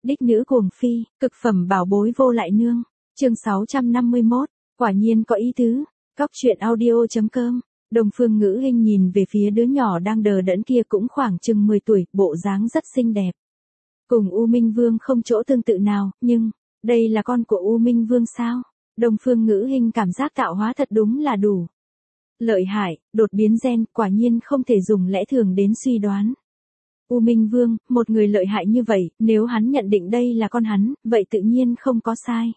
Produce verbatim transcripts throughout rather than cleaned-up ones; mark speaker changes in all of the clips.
Speaker 1: Đích nữ cuồng phi, cực phẩm bảo bối vô lại nương. Chương sáu trăm năm mươi mốt, quả nhiên có ý tứ. Cóc truyện audio chấm com. Đồng Phương Ngữ Hinh nhìn về phía đứa nhỏ đang đờ đẫn kia, cũng khoảng chừng mười tuổi, bộ dáng rất xinh đẹp. Cùng U Minh Vương không chỗ tương tự nào, nhưng đây là con của U Minh Vương sao? Đồng Phương Ngữ Hinh cảm giác tạo hóa thật đúng là đủ lợi hại, đột biến gen, quả nhiên không thể dùng lẽ thường đến suy đoán. U Minh Vương, một người lợi hại như vậy, nếu hắn nhận định đây là con hắn, vậy tự nhiên không có sai.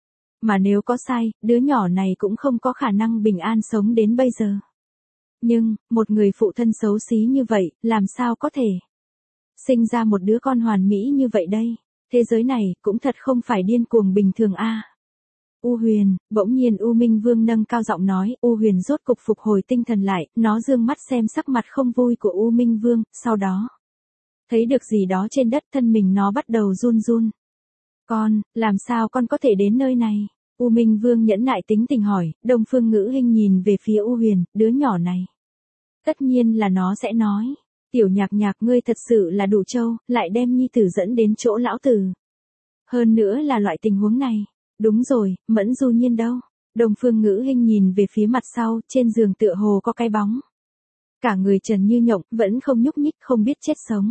Speaker 1: Mà nếu có sai, đứa nhỏ này cũng không có khả năng bình an sống đến bây giờ. Nhưng, một người phụ thân xấu xí như vậy, làm sao có thể sinh ra một đứa con hoàn mỹ như vậy đây? Thế giới này, cũng thật không phải điên cuồng bình thường a. U Huyền, bỗng nhiên U Minh Vương nâng cao giọng nói, U Huyền rốt cục phục hồi tinh thần lại, nó dương mắt xem sắc mặt không vui của U Minh Vương, sau đó thấy được gì đó trên đất, thân mình nó bắt đầu run run. Con, làm sao con có thể đến nơi này? U Minh Vương nhẫn nại tính tình hỏi. Đông Phương Ngữ Hinh nhìn về phía U Huyền, đứa nhỏ này. Tất nhiên là nó sẽ nói. Tiểu Nhạc Nhạc, ngươi thật sự là đủ trâu, lại đem nhi tử dẫn đến chỗ lão tử. Hơn nữa là loại tình huống này. Đúng rồi, Mẫn Du Nhiên đâu? Đông Phương Ngữ Hinh nhìn về phía mặt sau, trên giường tựa hồ có cái bóng. Cả người trần như nhộng, vẫn không nhúc nhích, không biết chết sống.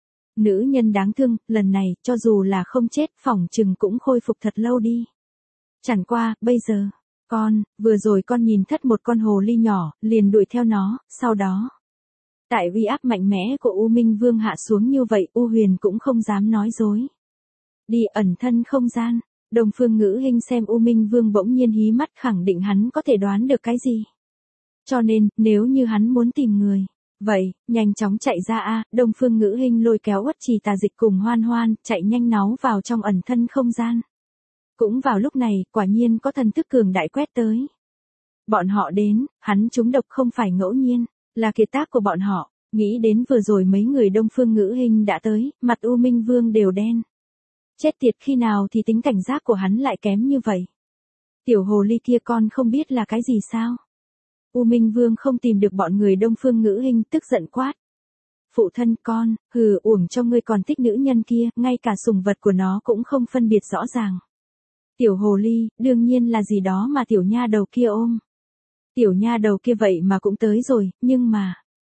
Speaker 1: Nữ nhân đáng thương, lần này, cho dù là không chết, phỏng chừng cũng khôi phục thật lâu đi. Chẳng qua, bây giờ, con, vừa rồi con nhìn thất một con hồ ly nhỏ, liền đuổi theo nó, sau đó. Tại uy áp mạnh mẽ của U Minh Vương hạ xuống như vậy, U Huyền cũng không dám nói dối. Đi ẩn thân không gian. Đồng Phương Ngữ Hinh xem U Minh Vương bỗng nhiên hí mắt, khẳng định hắn có thể đoán được cái gì. Cho nên, nếu như hắn muốn tìm người, vậy, nhanh chóng chạy ra a. Đông Phương Ngữ Hinh lôi kéo Uất Trì Tà Dịch cùng Hoan Hoan, chạy nhanh náu vào trong ẩn thân không gian. Cũng vào lúc này, quả nhiên có thần thức cường đại quét tới. Bọn họ đến, hắn trúng độc không phải ngẫu nhiên, là kiệt tác của bọn họ. Nghĩ đến vừa rồi mấy người Đông Phương Ngữ Hinh đã tới, mặt U Minh Vương đều đen. Chết tiệt, khi nào thì tính cảnh giác của hắn lại kém như vậy? Tiểu hồ ly kia con không biết là cái gì sao? U Minh Vương không tìm được bọn người Đông Phương Ngữ Hinh, tức giận quát. Phụ thân con, hừ, uổng cho ngươi còn thích nữ nhân kia, ngay cả sủng vật của nó cũng không phân biệt rõ ràng. Tiểu hồ ly, đương nhiên là gì đó mà tiểu nha đầu kia ôm. Tiểu nha đầu kia vậy mà cũng tới rồi, nhưng mà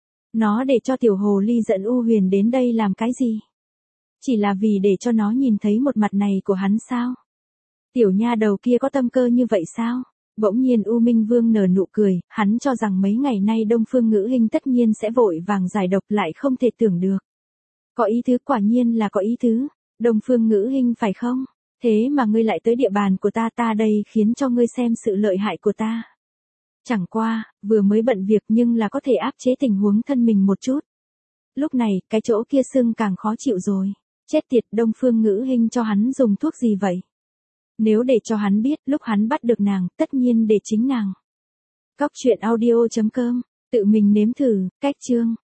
Speaker 1: nó để cho tiểu hồ ly dẫn U Huyền đến đây làm cái gì? Chỉ là vì để cho nó nhìn thấy một mặt này của hắn sao? Tiểu nha đầu kia có tâm cơ như vậy sao? Bỗng nhiên U Minh Vương nở nụ cười, hắn cho rằng mấy ngày nay Đông Phương Ngữ Hinh tất nhiên sẽ vội vàng giải độc, lại không thể tưởng được. Có ý tứ, quả nhiên là có ý tứ. Đông Phương Ngữ Hinh phải không? Thế mà ngươi lại tới địa bàn của ta, ta đây khiến cho ngươi xem sự lợi hại của ta. Chẳng qua, vừa mới bận việc nhưng là có thể áp chế tình huống thân mình một chút. Lúc này, cái chỗ kia sưng càng khó chịu rồi. Chết tiệt, Đông Phương Ngữ Hinh cho hắn dùng thuốc gì vậy? Nếu để cho hắn biết, lúc hắn bắt được nàng, tất nhiên để chính nàng. Cóc truyện audio chấm com, tự mình nếm thử, cách chương.